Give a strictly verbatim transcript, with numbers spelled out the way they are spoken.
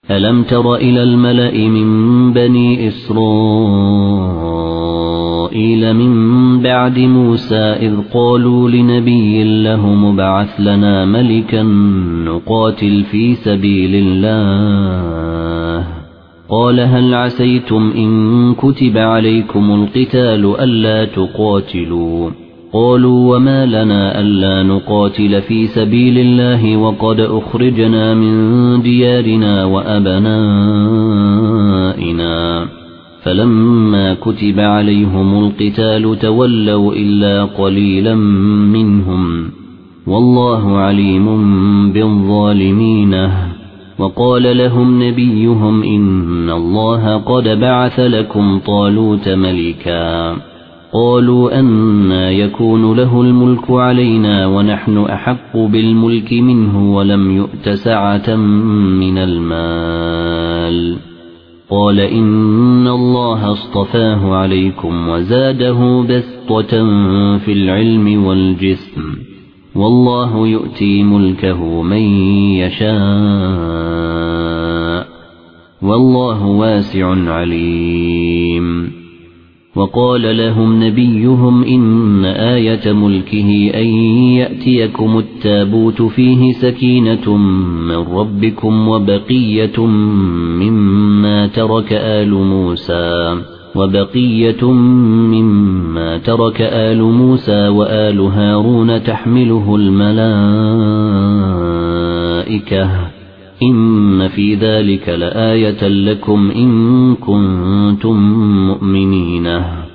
ألم تر إلى الملأ من بني إسرائيل من بعد موسى إذ قالوا لنبي له مبعث لنا ملكا نقاتل في سبيل الله قال هل عسيتم إن كتب عليكم القتال ألا تقاتلوا قالوا وما لنا ألا نقاتل في سبيل الله وقد أخرجنا من ديارنا وأبنائنا فلما كتب عليهم القتال تولوا إلا قليلا منهم والله عليم بالظالمين وقال لهم نبيهم إن الله قد بعث لكم طالوت ملكا قالوا أنى يكون له الملك علينا ونحن أحق بالملك منه ولم يؤت سعة من المال قال إن الله اصطفاه عليكم وزاده بسطة في العلم والجسم والله يؤتي ملكه من يشاء والله واسع عليم وقال لهم نبيهم إن آية ملكه أن يأتيكم التابوت فيه سكينة من ربكم وبقية مما ترك آل موسى وبقية مما ترك آل موسى وآل هارون تحمله الملائكة إن في ذلك لآية لكم إن كنتم مؤمنين